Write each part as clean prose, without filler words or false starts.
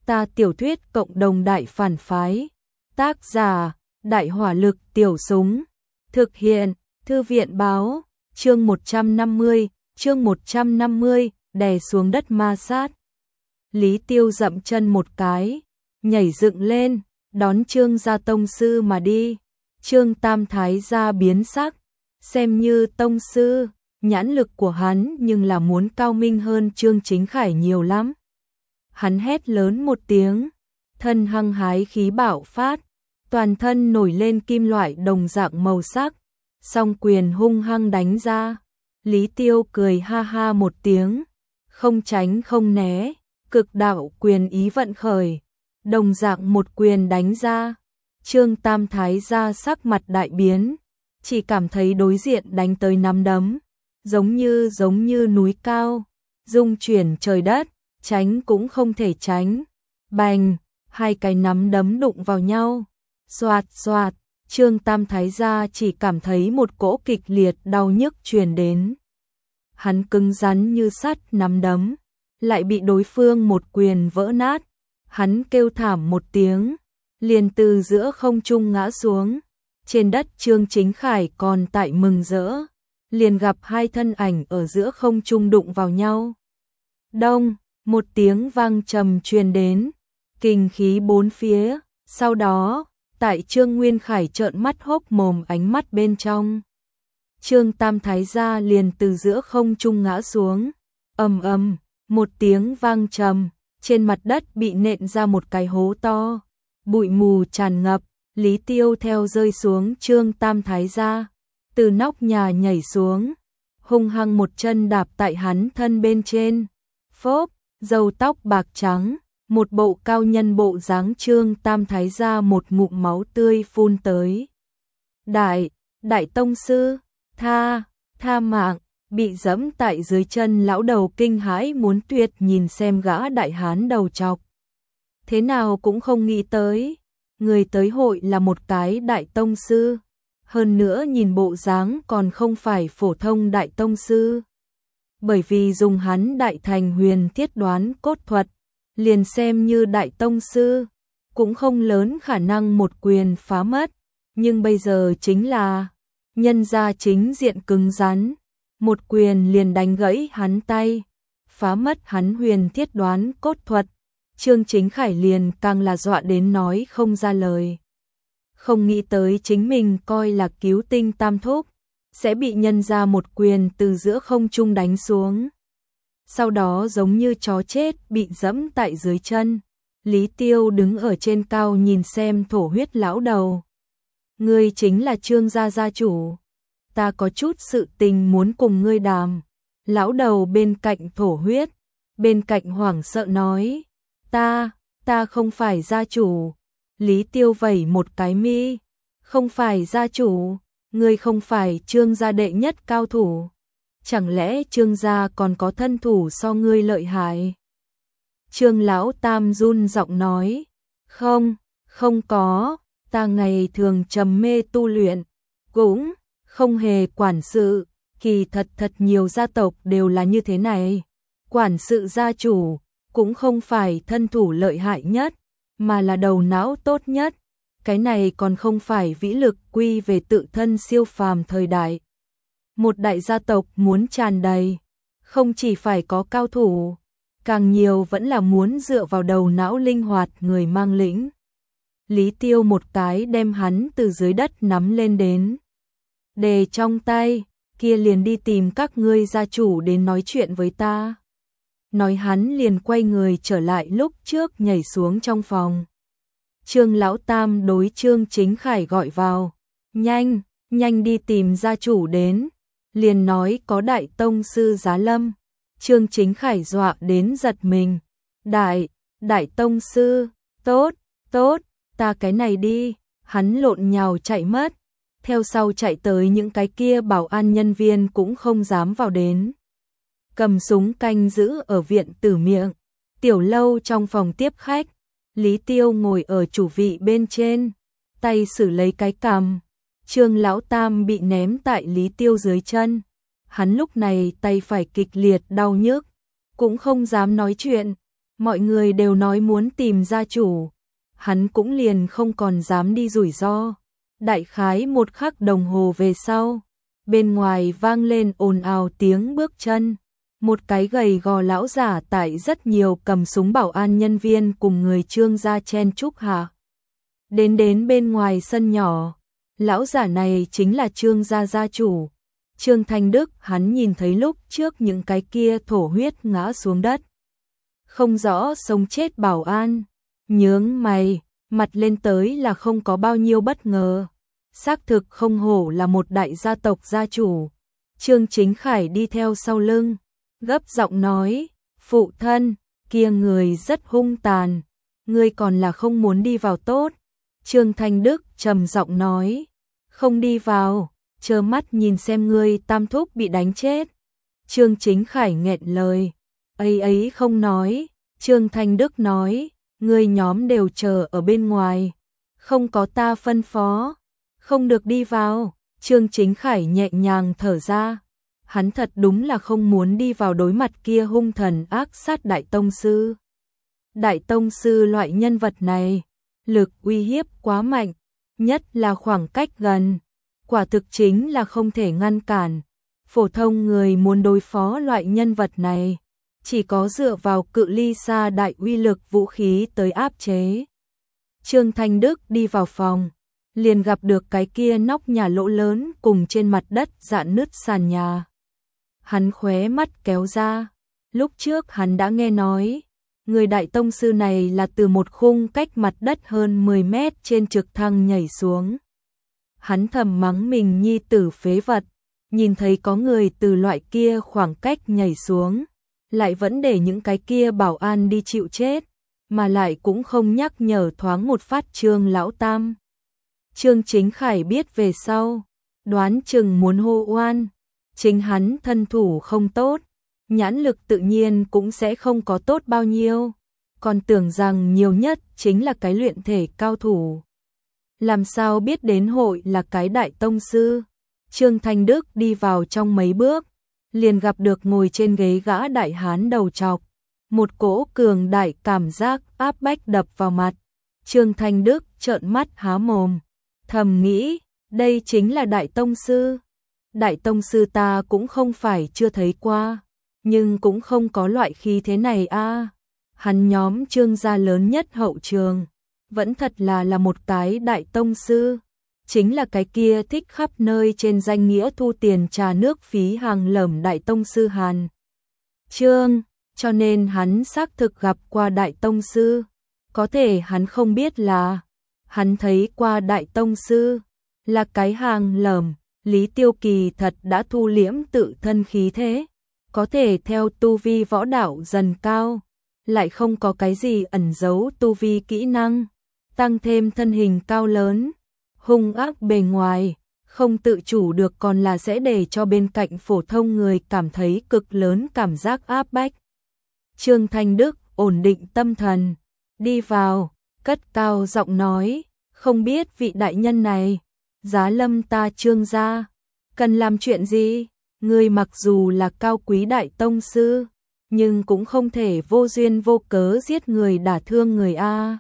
Ta tiểu thuyết cộng đồng đại phản phái. Tác giả, Đại hỏa lực tiểu súng. Thực hiện, Thư viện báo. Chương 150, đè xuống đất ma sát. Lý Tiêu dậm chân một cái, nhảy dựng lên, đón Trương gia tông sư mà đi. Trương Tam Thái gia biến sắc, xem như tông sư, nhãn lực của hắn nhưng là muốn cao minh hơn Trương Chính Khải nhiều lắm. Hắn hét lớn một tiếng, thân hăng hái khí bạo phát, toàn thân nổi lên kim loại đồng dạng màu sắc, song quyền hung hăng đánh ra. Lý Tiêu cười ha ha một tiếng, không tránh không né, cực đạo quyền ý vận khởi, đồng dạng một quyền đánh ra. Trương Tam Thái gia sắc mặt đại biến, chỉ cảm thấy đối diện đánh tới nắm đấm, giống như núi cao, rung chuyển trời đất, tránh cũng không thể tránh. Bành, hai cái nắm đấm đụng vào nhau, xoạt xoạt, Trương Tam Thái gia chỉ cảm thấy một cỗ kịch liệt đau nhức truyền đến. Hắn cứng rắn như sắt nắm đấm, lại bị đối phương một quyền vỡ nát. Hắn kêu thảm một tiếng, liền từ giữa không trung ngã xuống. Trên đất Trương Chính Khải còn tại mừng rỡ, liền gặp hai thân ảnh ở giữa không trung đụng vào nhau. Đông, một tiếng vang trầm truyền đến, kình khí bốn phía, sau đó, tại Trương Nguyên Khải trợn mắt hốc mồm ánh mắt bên trong. Trương Tam Thái gia liền từ giữa không trung ngã xuống, ầm ầm, một tiếng vang trầm, trên mặt đất bị nện ra một cái hố to, bụi mù tràn ngập. Lý Tiêu theo rơi xuống Trương Tam Thái gia, từ nóc nhà nhảy xuống, hung hăng một chân đạp tại hắn thân bên trên. Phốp, râu tóc bạc trắng, một bộ cao nhân bộ dáng Trương Tam Thái gia một ngụm máu tươi phun tới. Đại tông sư, tha mạng, bị giẫm tại dưới chân lão đầu kinh hãi muốn tuyệt nhìn xem gã đại hán đầu trọc. Thế nào cũng không nghĩ tới, người tới hội là một cái đại tông sư, hơn nữa nhìn bộ dáng còn không phải phổ thông đại tông sư. Bởi vì dùng hắn đại thành huyền thiết đoán cốt thuật, liền xem như đại tông sư, cũng không lớn khả năng một quyền phá mất, nhưng bây giờ chính là nhân ra chính diện cứng rắn, một quyền liền đánh gãy hắn tay, phá mất hắn huyền thiết đoán cốt thuật. Trương Chính Khải liền càng là dọa đến nói không ra lời. Không nghĩ tới chính mình coi là cứu tinh tam thúc, sẽ bị nhân ra một quyền từ giữa không trung đánh xuống. Sau đó giống như chó chết bị giẫm tại dưới chân. Lý Tiêu đứng ở trên cao nhìn xem thổ huyết lão đầu. Ngươi chính là Trương gia gia chủ. Ta có chút sự tình muốn cùng ngươi đàm. Lão đầu bên cạnh thổ huyết, bên cạnh hoảng sợ nói. Ta không phải gia chủ. Lý Tiêu vẩy một cái mi. Không phải gia chủ, ngươi không phải Trương gia đệ nhất cao thủ. Chẳng lẽ Trương gia còn có thân thủ so ngươi lợi hại? Trương lão tam run giọng nói. Không có, ta ngày thường trầm mê tu luyện, cũng không hề quản sự, kỳ thật nhiều gia tộc đều là như thế này. Quản sự gia chủ cũng không phải thân thủ lợi hại nhất, mà là đầu não tốt nhất. Cái này còn không phải vĩ lực quy về tự thân siêu phàm thời đại. Một đại gia tộc muốn tràn đầy, không chỉ phải có cao thủ, càng nhiều vẫn là muốn dựa vào đầu não linh hoạt người mang lĩnh. Lý Tiêu một cái đem hắn từ dưới đất nắm lên đến, đề trong tay, kia liền đi tìm các ngươi gia chủ đến nói chuyện với ta. Nói hắn liền quay người trở lại lúc trước nhảy xuống trong phòng. Trương lão tam đối Trương Chính Khải gọi vào, nhanh đi tìm gia chủ đến, liền nói có đại tông sư giá lâm. Trương Chính Khải dọa đến giật mình. Đại tông sư, tốt, ta cái này đi. Hắn lộn nhào chạy mất, theo sau chạy tới những cái kia bảo an nhân viên cũng không dám vào đến. Cầm súng canh giữ ở viện tử miệng, tiểu lâu trong phòng tiếp khách. Lý Tiêu ngồi ở chủ vị bên trên, tay xử lấy cái cằm. Trương lão tam bị ném tại Lý Tiêu dưới chân. Hắn lúc này tay phải kịch liệt đau nhức, cũng không dám nói chuyện, Mọi người đều nói muốn tìm gia chủ, hắn cũng liền không còn dám đi rủi ro. Đại khái một khắc đồng hồ về sau, bên ngoài vang lên ồn ào tiếng bước chân. Một cái gầy gò lão giả tại rất nhiều cầm súng bảo an nhân viên cùng người Trương gia chen chúc hạ. Đến bên ngoài sân nhỏ, lão giả này chính là Trương gia gia chủ. Trương Thanh Đức, hắn nhìn thấy lúc trước những cái kia thổ huyết ngã xuống đất. Không rõ sống chết bảo an, nhướng mày, mặt lên tới là không có bao nhiêu bất ngờ. Xác thực không hổ là một đại gia tộc gia chủ. Trương Chính Khải đi theo sau lưng, gấp giọng nói, phụ thân, kia người rất hung tàn, ngươi còn là không muốn đi vào tốt. Trương Thanh Đức trầm giọng nói, không đi vào, trơ mắt nhìn xem ngươi tam thúc bị đánh chết. Trương Chính Khải nghẹn lời, ấy không nói. Trương Thanh Đức nói, ngươi nhóm đều chờ ở bên ngoài, không có ta phân phó, không được đi vào. Trương Chính Khải nhẹ nhàng thở ra, hắn thật đúng là không muốn đi vào đối mặt kia hung thần ác sát đại tông sư. Đại tông sư loại nhân vật này, lực uy hiếp quá mạnh, nhất là khoảng cách gần, quả thực chính là không thể ngăn cản. Phổ thông người muốn đối phó loại nhân vật này, chỉ có dựa vào cự ly xa đại uy lực vũ khí tới áp chế. Trương Thanh Đức đi vào phòng, liền gặp được cái kia nóc nhà lỗ lớn cùng trên mặt đất rạn nứt sàn nhà. Hắn khóe mắt kéo ra, lúc trước hắn đã nghe nói, người đại tông sư này là từ một khung cách mặt đất hơn 10 mét trên trực thăng nhảy xuống. Hắn thầm mắng mình nhi tử phế vật, nhìn thấy có người từ loại kia khoảng cách nhảy xuống, lại vẫn để những cái kia bảo an đi chịu chết, mà lại cũng không nhắc nhở thoáng một phát Trương lão tam. Trương Chính Khải biết về sau, đoán chừng muốn hô oan, chính hắn thân thủ không tốt, nhãn lực tự nhiên cũng sẽ không có tốt bao nhiêu, còn tưởng rằng nhiều nhất chính là cái luyện thể cao thủ. Làm sao biết đến hội là cái đại tông sư. Trương Thanh Đức đi vào trong mấy bước, liền gặp được ngồi trên ghế gã đại hán đầu trọc, một cỗ cường đại cảm giác áp bách đập vào mặt. Trương Thanh Đức trợn mắt há mồm, thầm nghĩ, đây chính là đại tông sư. Đại tông sư ta cũng không phải chưa thấy qua, nhưng cũng không có loại khí thế này a. Hắn nhóm Trương gia lớn nhất hậu trường, vẫn thật là một cái đại tông sư, chính là cái kia thích khắp nơi trên danh nghĩa thu tiền trà nước phí hàng lởm đại tông sư Hàn Trương, cho nên hắn xác thực gặp qua đại tông sư, có thể hắn không biết là hắn thấy qua đại tông sư là cái hàng lởm. Lý Tiêu Kỳ thật đã thu liễm tự thân khí thế, có thể theo tu vi võ đạo dần cao, lại không có cái gì ẩn giấu tu vi kỹ năng, tăng thêm thân hình cao lớn, hung ác bề ngoài, không tự chủ được còn là sẽ để cho bên cạnh phổ thông người cảm thấy cực lớn cảm giác áp bách. Trương Thanh Đức ổn định tâm thần, đi vào, cất cao giọng nói, không biết vị đại nhân này, giá lâm ta Trương gia, cần làm chuyện gì? Ngươi mặc dù là cao quý đại tông sư, nhưng cũng không thể vô duyên vô cớ giết người đả thương người a.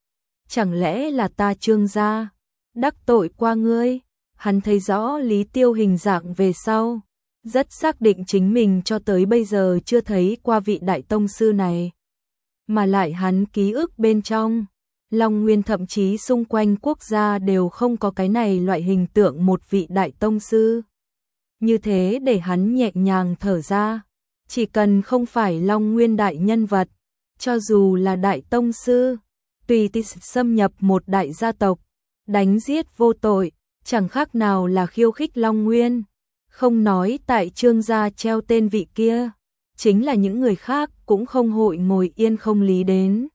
Chẳng lẽ là ta Trương gia đắc tội qua ngươi? Hắn thấy rõ Lý Tiêu hình dạng về sau, rất xác định chính mình cho tới bây giờ chưa thấy qua vị đại tông sư này. Mà lại hắn ký ức bên trong, Long Nguyên thậm chí xung quanh quốc gia đều không có cái này loại hình tượng một vị đại tông sư. Như thế để hắn nhẹ nhàng thở ra, chỉ cần không phải Long Nguyên đại nhân vật, cho dù là đại tông sư, tùy tiện xâm nhập một đại gia tộc, đánh giết vô tội, chẳng khác nào là khiêu khích Long Nguyên. Không nói tại Trương gia treo tên vị kia, chính là những người khác cũng không hội ngồi yên không lý đến.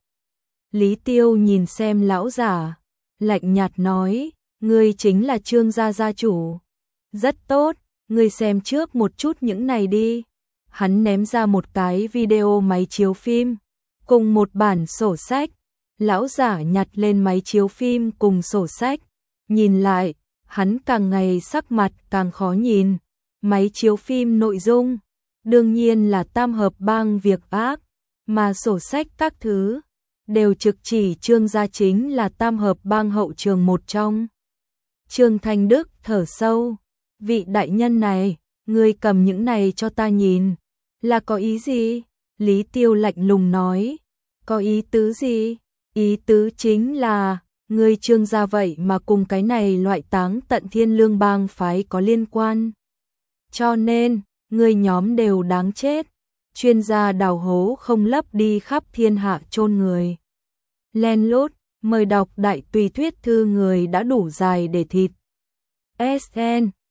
Lý Tiêu nhìn xem lão giả, lạnh nhạt nói, ngươi chính là Trương gia gia chủ. Rất tốt, ngươi xem trước một chút những này đi. Hắn ném ra một cái video máy chiếu phim, cùng một bản sổ sách. Lão giả nhặt lên máy chiếu phim cùng sổ sách, nhìn lại, hắn càng ngày sắc mặt càng khó nhìn. Máy chiếu phim nội dung, đương nhiên là tam hợp bang việc ác, mà sổ sách các thứ đều trực chỉ Trương gia chính là tam hợp bang hậu trường một trong. Trương Thanh Đức thở sâu, vị đại nhân này, ngươi cầm những này cho ta nhìn, là có ý gì? Lý Tiêu lạnh lùng nói, có ý tứ gì? Ý tứ chính là, ngươi Trương gia vậy mà cùng cái này loại táng tận thiên lương bang phái có liên quan. Cho nên, ngươi nhóm đều đáng chết, chuyên gia đào hố không lấp đi khắp thiên hạ chôn người. Len lút, mời đọc đại tùy thuyết thư người đã đủ dài để thịt. SN